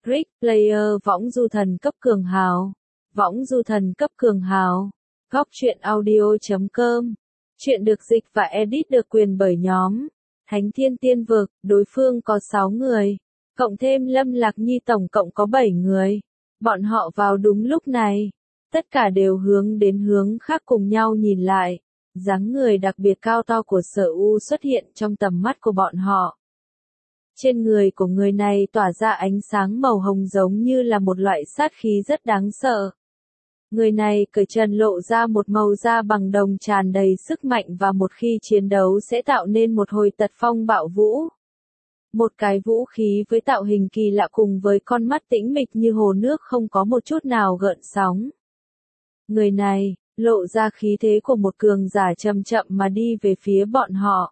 Rick Player võng du thần cấp cường hào. Võng du thần cấp cường hào. Góc truyện audio.com. Chuyện được dịch và edit được quyền bởi nhóm Thánh Thiên Tiên Vực. Đối phương có 6 người. Cộng thêm Lâm Lạc Nhi tổng cộng có 7 người. Bọn họ vào đúng lúc này. Tất cả đều hướng đến hướng khác cùng nhau nhìn lại. Dáng người đặc biệt cao to của Sở U xuất hiện trong tầm mắt của bọn họ. Trên người của người này tỏa ra ánh sáng màu hồng giống như là một loại sát khí rất đáng sợ. Người này cởi trần lộ ra một màu da bằng đồng tràn đầy sức mạnh và một khi chiến đấu sẽ tạo nên một hồi tật phong bạo vũ. Một cái vũ khí với tạo hình kỳ lạ cùng với con mắt tĩnh mịch như hồ nước không có một chút nào gợn sóng. Người này lộ ra khí thế của một cường giả chậm chậm mà đi về phía bọn họ.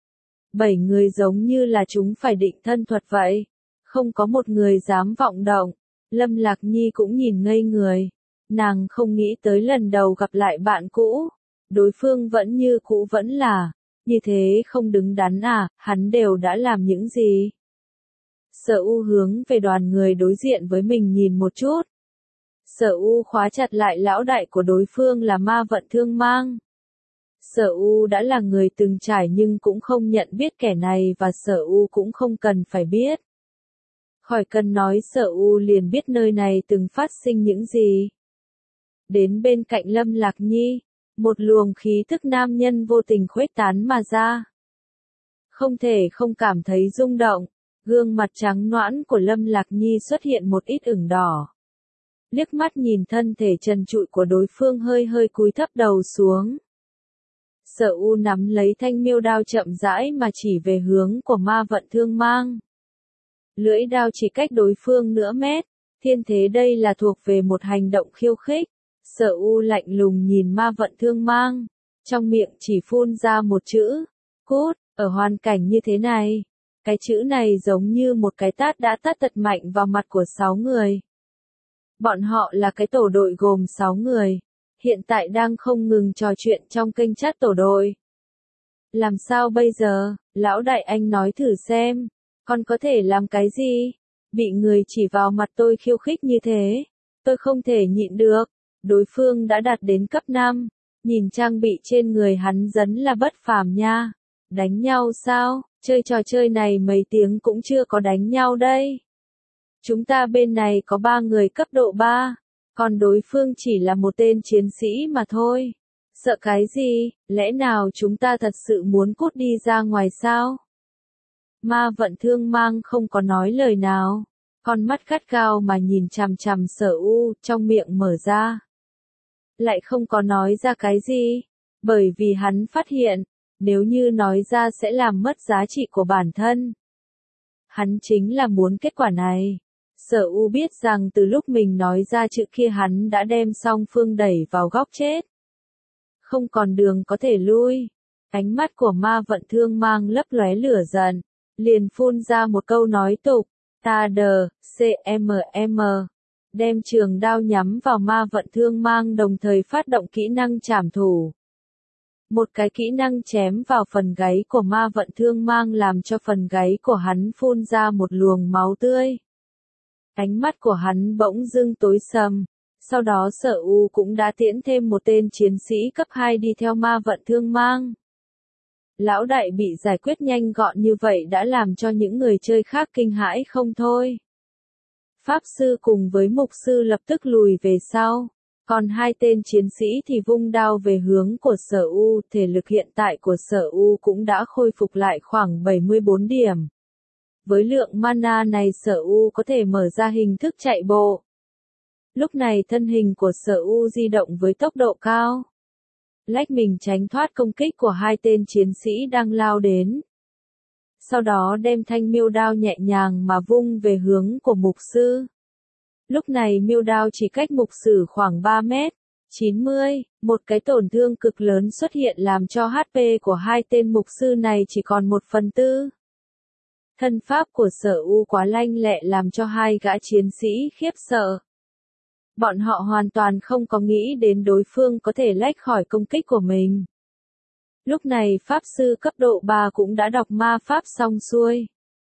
7 người giống như là chúng phải định thân thuật vậy. Không có một người dám vọng động. Lâm Lạc Nhi cũng nhìn ngây người. Nàng không nghĩ tới lần đầu gặp lại bạn cũ. Đối phương vẫn như cũ vẫn là. Như thế không đứng đắn à, hắn đều đã làm những gì? Sở U hướng về đoàn người đối diện với mình nhìn một chút. Sở U khóa chặt lại lão đại của đối phương là Ma Vận Thương Mang. Sở U đã là người từng trải nhưng cũng không nhận biết kẻ này và Sở U cũng không cần phải biết. Khỏi cần nói Sở U liền biết nơi này từng phát sinh những gì. Đến bên cạnh Lâm Lạc Nhi, một luồng khí thức nam nhân vô tình khuếch tán mà ra. Không thể không cảm thấy rung động, gương mặt trắng nõn của Lâm Lạc Nhi xuất hiện một ít ửng đỏ. Liếc mắt nhìn thân thể trần trụi của đối phương hơi hơi cúi thấp đầu xuống. Sở U nắm lấy thanh miêu đao chậm rãi mà chỉ về hướng của Ma Vận Thương Mang. Lưỡi đao chỉ cách đối phương nửa mét, thiên thế đây là thuộc về một hành động khiêu khích. Sở U lạnh lùng nhìn Ma Vận Thương Mang, trong miệng chỉ phun ra một chữ, cút, ở hoàn cảnh như thế này. Cái chữ này giống như một cái tát đã tát thật mạnh vào mặt của 6 người. Bọn họ là cái tổ đội gồm 6 người. Hiện tại đang không ngừng trò chuyện trong kênh chat tổ đội. Làm sao bây giờ, lão đại anh nói thử xem, con có thể làm cái gì? Bị người chỉ vào mặt tôi khiêu khích như thế, tôi không thể nhịn được. Đối phương đã đạt đến cấp 5, nhìn trang bị trên người hắn dấn là bất phàm nha. Đánh nhau sao? Chơi trò chơi này mấy tiếng cũng chưa có đánh nhau đây. Chúng ta bên này có 3 người cấp độ 3. Còn đối phương chỉ là một tên chiến sĩ mà thôi. Sợ cái gì, lẽ nào chúng ta thật sự muốn cút đi ra ngoài sao? Ma Vận Thương Mang không có nói lời nào. Con mắt gắt gao mà nhìn chằm chằm Sở U, trong miệng mở ra. Lại không có nói ra cái gì. Bởi vì hắn phát hiện, nếu như nói ra sẽ làm mất giá trị của bản thân. Hắn chính là muốn kết quả này. Sở U biết rằng từ lúc mình nói ra chữ kia hắn đã đem song phương đẩy vào góc chết. Không còn đường có thể lui. Ánh mắt của Ma Vận Thương Mang lấp lóe lửa giận. Liền phun ra một câu nói tục. Ta đờ, CMM. Đem trường đao nhắm vào Ma Vận Thương Mang đồng thời phát động kỹ năng trảm thủ. Một cái kỹ năng chém vào phần gáy của Ma Vận Thương Mang làm cho phần gáy của hắn phun ra một luồng máu tươi. Ánh mắt của hắn bỗng dưng tối sầm. Sau đó Sở U cũng đã tiễn thêm một tên chiến sĩ cấp 2 đi theo Ma Vận Thương Mang. Lão đại bị giải quyết nhanh gọn như vậy đã làm cho những người chơi khác kinh hãi không thôi. Pháp sư cùng với mục sư lập tức lùi về sau. Còn 2 tên chiến sĩ thì vung đao về hướng của Sở U. Thể lực hiện tại của Sở U cũng đã khôi phục lại khoảng 74 điểm. Với lượng mana này Sở U có thể mở ra hình thức chạy bộ. Lúc này thân hình của Sở U di động với tốc độ cao. Lách mình tránh thoát công kích của 2 tên chiến sĩ đang lao đến. Sau đó đem thanh miêu đao nhẹ nhàng mà vung về hướng của mục sư. Lúc này miêu đao chỉ cách mục sử khoảng 3 mét. 90, một cái tổn thương cực lớn xuất hiện làm cho HP của 2 tên mục sư này chỉ còn 1/4. Thân pháp của Sở U quá lanh lẹ làm cho 2 gã chiến sĩ khiếp sợ. Bọn họ hoàn toàn không có nghĩ đến đối phương có thể lách khỏi công kích của mình. Lúc này Pháp sư cấp độ 3 cũng đã đọc ma pháp xong xuôi.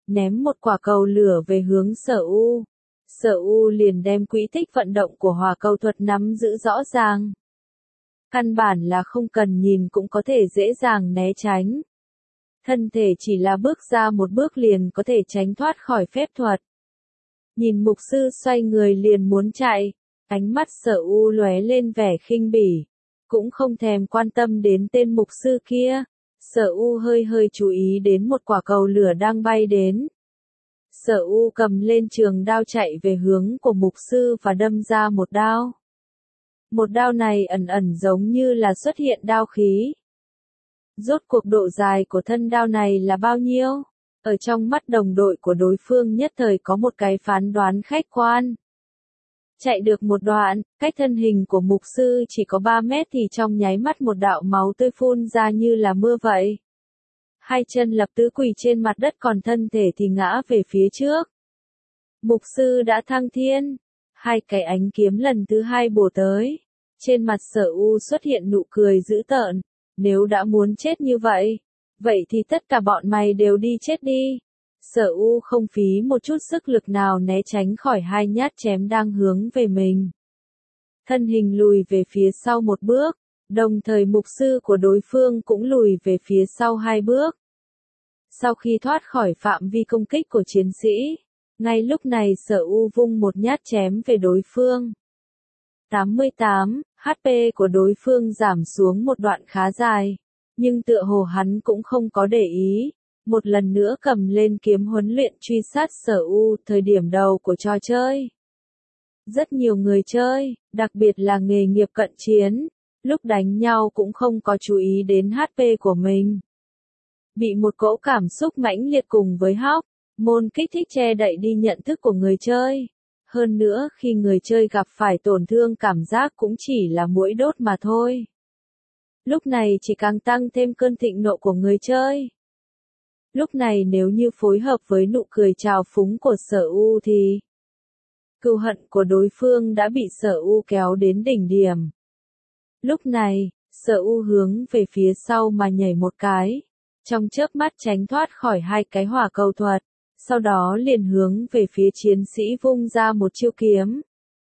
ném một quả cầu lửa về hướng Sở U. Sở U liền đem quỹ tích vận động của hỏa cầu thuật nắm giữ rõ ràng. Căn bản là không cần nhìn cũng có thể dễ dàng né tránh. Thân thể chỉ là bước ra một bước liền có thể tránh thoát khỏi phép thuật. Nhìn mục sư xoay người liền muốn chạy, ánh mắt Sở U lóe lên vẻ khinh bỉ, cũng không thèm quan tâm đến tên mục sư kia. Sở U hơi chú ý đến một quả cầu lửa đang bay đến. Sở U cầm lên trường đao chạy về hướng của mục sư và đâm ra một đao. Một đao này ẩn giống như là xuất hiện đao khí. Rốt cuộc độ dài của thân đao này là bao nhiêu? Ở trong mắt đồng đội của đối phương nhất thời có một cái phán đoán khách quan. Chạy được một đoạn, cách thân hình của mục sư chỉ có 3 mét thì trong nháy mắt một đạo máu tươi phun ra như là mưa vậy. Hai chân lập tức quỳ trên mặt đất còn thân thể thì ngã về phía trước. Mục sư đã thăng thiên. Hai cái ánh kiếm lần thứ hai bổ tới. Trên mặt Sở U xuất hiện nụ cười dữ tợn. Nếu đã muốn chết như vậy, vậy thì tất cả bọn mày đều đi chết đi. Sở U không phí một chút sức lực nào né tránh khỏi hai nhát chém đang hướng về mình. Thân hình lùi về phía sau một bước, đồng thời mục sư của đối phương cũng lùi về phía sau 2 bước. Sau khi thoát khỏi phạm vi công kích của chiến sĩ, ngay lúc này Sở U vung một nhát chém về đối phương. 88, HP của đối phương giảm xuống một đoạn khá dài, nhưng tựa hồ hắn cũng không có để ý. Một lần nữa cầm lên kiếm huấn luyện truy sát Sở U thời điểm đầu của trò chơi. Rất nhiều người chơi, đặc biệt là nghề nghiệp cận chiến, lúc đánh nhau cũng không có chú ý đến HP của mình. Bị một cỗ cảm xúc mãnh liệt cùng với hóc, môn kích thích che đậy đi nhận thức của người chơi. Hơn nữa khi người chơi gặp phải tổn thương cảm giác cũng chỉ là muỗi đốt mà thôi. Lúc này chỉ càng tăng thêm cơn thịnh nộ của người chơi. Lúc này nếu như phối hợp với nụ cười trào phúng của Sở U thì cừu hận của đối phương đã bị Sở U kéo đến đỉnh điểm. Lúc này, Sở U hướng về phía sau mà nhảy một cái, trong chớp mắt tránh thoát khỏi hai cái hỏa cầu thuật, sau đó liền hướng về phía chiến sĩ vung ra một chiêu kiếm.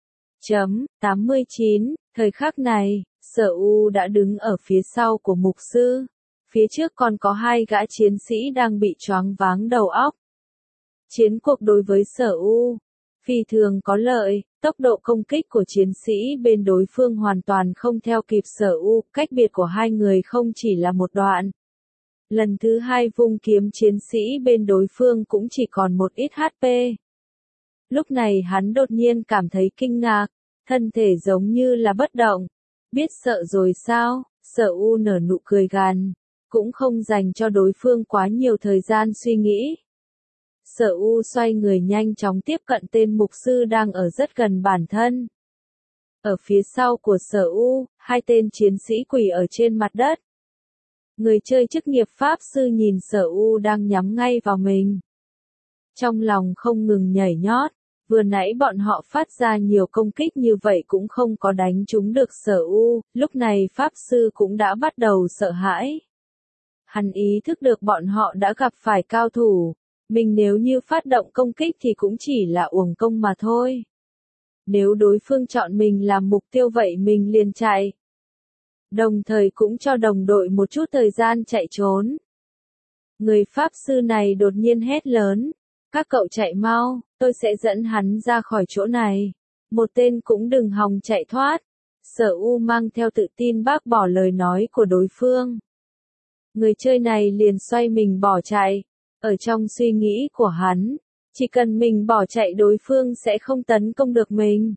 89, thời khắc này, Sở U đã đứng ở phía sau của mục sư. Phía trước còn có 2 gã chiến sĩ đang bị choáng váng đầu óc. Chiến cuộc đối với Sở U phi thường có lợi, tốc độ công kích của chiến sĩ bên đối phương hoàn toàn không theo kịp Sở U, cách biệt của hai người không chỉ là một đoạn. Lần thứ 2 vung kiếm chiến sĩ bên đối phương cũng chỉ còn một ít HP. Lúc này hắn đột nhiên cảm thấy kinh ngạc, thân thể giống như là bất động. Biết sợ rồi sao? Sở U nở nụ cười gằn, cũng không dành cho đối phương quá nhiều thời gian suy nghĩ. Sở U xoay người nhanh chóng tiếp cận tên mục sư đang ở rất gần bản thân. Ở phía sau của Sở U, 2 tên chiến sĩ quỳ ở trên mặt đất. Người chơi chức nghiệp pháp sư nhìn Sở U đang nhắm ngay vào mình. Trong lòng không ngừng nhảy nhót, vừa nãy bọn họ phát ra nhiều công kích như vậy cũng không có đánh trúng được Sở U, lúc này pháp sư cũng đã bắt đầu sợ hãi. Hắn ý thức được bọn họ đã gặp phải cao thủ, mình nếu như phát động công kích thì cũng chỉ là uổng công mà thôi. Nếu đối phương chọn mình làm mục tiêu vậy mình liền chạy. Đồng thời cũng cho đồng đội một chút thời gian chạy trốn. Người pháp sư này đột nhiên hét lớn, các cậu chạy mau, tôi sẽ dẫn hắn ra khỏi chỗ này. Một tên cũng đừng hòng chạy thoát. Sở U mang theo tự tin bác bỏ lời nói của đối phương. Người chơi này liền xoay mình bỏ chạy. Ở trong suy nghĩ của hắn, chỉ cần mình bỏ chạy đối phương sẽ không tấn công được mình.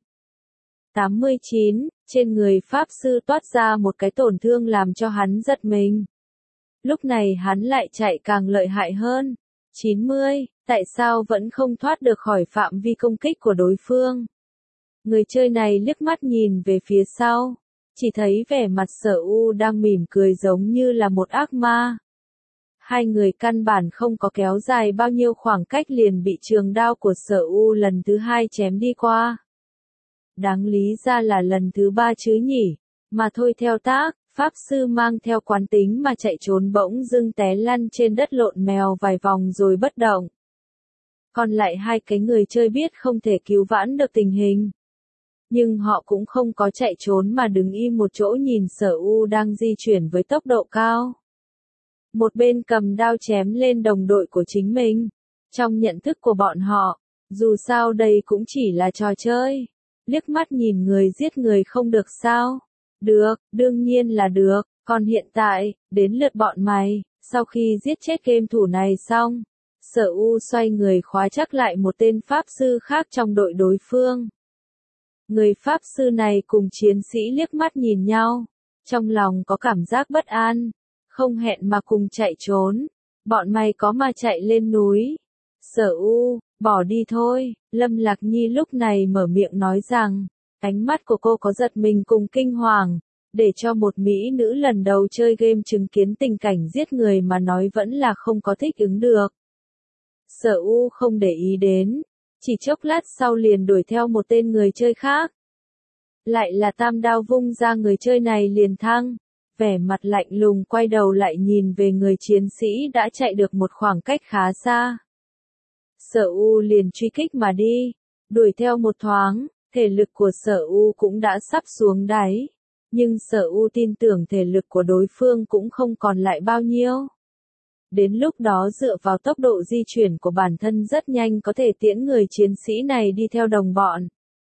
89, trên người pháp sư toát ra một cái tổn thương làm cho hắn giật mình. Lúc này hắn lại chạy càng lợi hại hơn. 90, tại sao vẫn không thoát được khỏi phạm vi công kích của đối phương? Người chơi này liếc mắt nhìn về phía sau, chỉ thấy vẻ mặt Sở U đang mỉm cười giống như là một ác ma. Hai người căn bản không có kéo dài bao nhiêu khoảng cách liền bị trường đao của Sở U lần thứ 2 chém đi qua. Đáng lý ra là lần thứ 3 chứ nhỉ, mà thôi theo tác, pháp sư mang theo quán tính mà chạy trốn bỗng dưng té lăn trên đất lộn mèo vài vòng rồi bất động. Còn lại hai cái người chơi biết không thể cứu vãn được tình hình. Nhưng họ cũng không có chạy trốn mà đứng im một chỗ nhìn Sở U đang di chuyển với tốc độ cao. Một bên cầm đao chém lên đồng đội của chính mình. Trong nhận thức của bọn họ, dù sao đây cũng chỉ là trò chơi. Liếc mắt nhìn người giết người không được sao? Được, đương nhiên là được. Còn hiện tại, đến lượt bọn mày. Sau khi giết chết game thủ này xong, Sở U xoay người khóa chắc lại một tên pháp sư khác trong đội đối phương. Người pháp sư này cùng chiến sĩ liếc mắt nhìn nhau, trong lòng có cảm giác bất an, không hẹn mà cùng chạy trốn. Bọn mày có mà chạy lên núi. Sở U, bỏ đi thôi. Lâm Lạc Nhi lúc này mở miệng nói rằng, ánh mắt của cô có giật mình cùng kinh hoàng, để cho một mỹ nữ lần đầu chơi game chứng kiến tình cảnh giết người mà nói vẫn là không có thích ứng được. Sở U không để ý đến, chỉ chốc lát sau liền đuổi theo một tên người chơi khác. Lại là tam đao vung ra, người chơi này liền thăng, vẻ mặt lạnh lùng quay đầu lại nhìn về người chiến sĩ đã chạy được một khoảng cách khá xa. Sở U liền truy kích mà đi, đuổi theo một thoáng, thể lực của Sở U cũng đã sắp xuống đáy, nhưng Sở U tin tưởng thể lực của đối phương cũng không còn lại bao nhiêu. Đến lúc đó dựa vào tốc độ di chuyển của bản thân rất nhanh có thể tiễn người chiến sĩ này đi theo đồng bọn.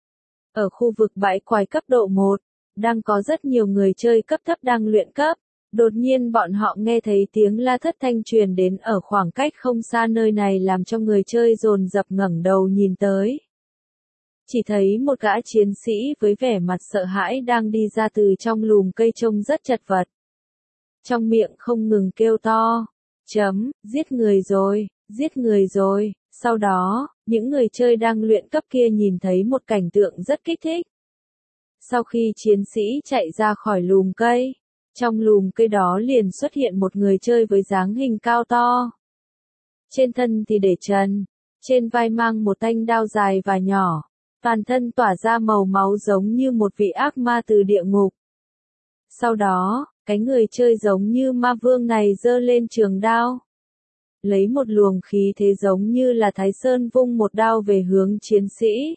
Ở khu vực bãi quái cấp độ 1, đang có rất nhiều người chơi cấp thấp đang luyện cấp. Đột nhiên bọn họ nghe thấy tiếng la thất thanh truyền đến ở khoảng cách không xa nơi này làm cho người chơi dồn dập ngẩng đầu nhìn tới. Chỉ thấy một gã chiến sĩ với vẻ mặt sợ hãi đang đi ra từ trong lùm cây trông rất chật vật. Trong miệng không ngừng kêu to, giết người rồi, giết người rồi. Sau đó, những người chơi đang luyện cấp kia nhìn thấy một cảnh tượng rất kích thích. Sau khi chiến sĩ chạy ra khỏi lùm cây, trong lùm cây đó liền xuất hiện một người chơi với dáng hình cao to. Trên thân thì để trần, trên vai mang một thanh đao dài và nhỏ, toàn thân tỏa ra màu máu giống như một vị ác ma từ địa ngục. Sau đó, cái người chơi giống như ma vương này giơ lên trường đao, lấy một luồng khí thế giống như là Thái Sơn vung một đao về hướng chiến sĩ.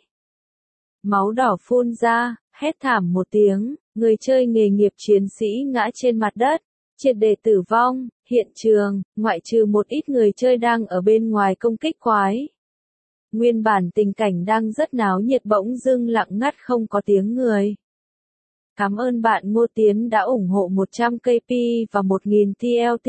Máu đỏ phun ra, hét thảm một tiếng, người chơi nghề nghiệp chiến sĩ ngã trên mặt đất, triệt để tử vong. Hiện trường, ngoại trừ một ít người chơi đang ở bên ngoài công kích quái. Nguyên bản tình cảnh đang rất náo nhiệt bỗng dưng lặng ngắt không có tiếng người. Cảm ơn bạn Ngô Tiến đã ủng hộ 100 KP và 1000 TLT.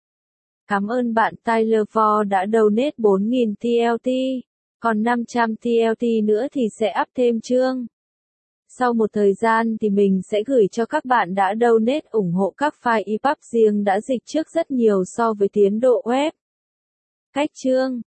Cảm ơn bạn Tyler Vo đã donate 4000 TLT. Còn 500 TLT nữa thì sẽ up thêm chương. Sau một thời gian thì mình sẽ gửi cho các bạn đã donate ủng hộ các file EPUB riêng đã dịch trước rất nhiều so với tiến độ web. Cách chương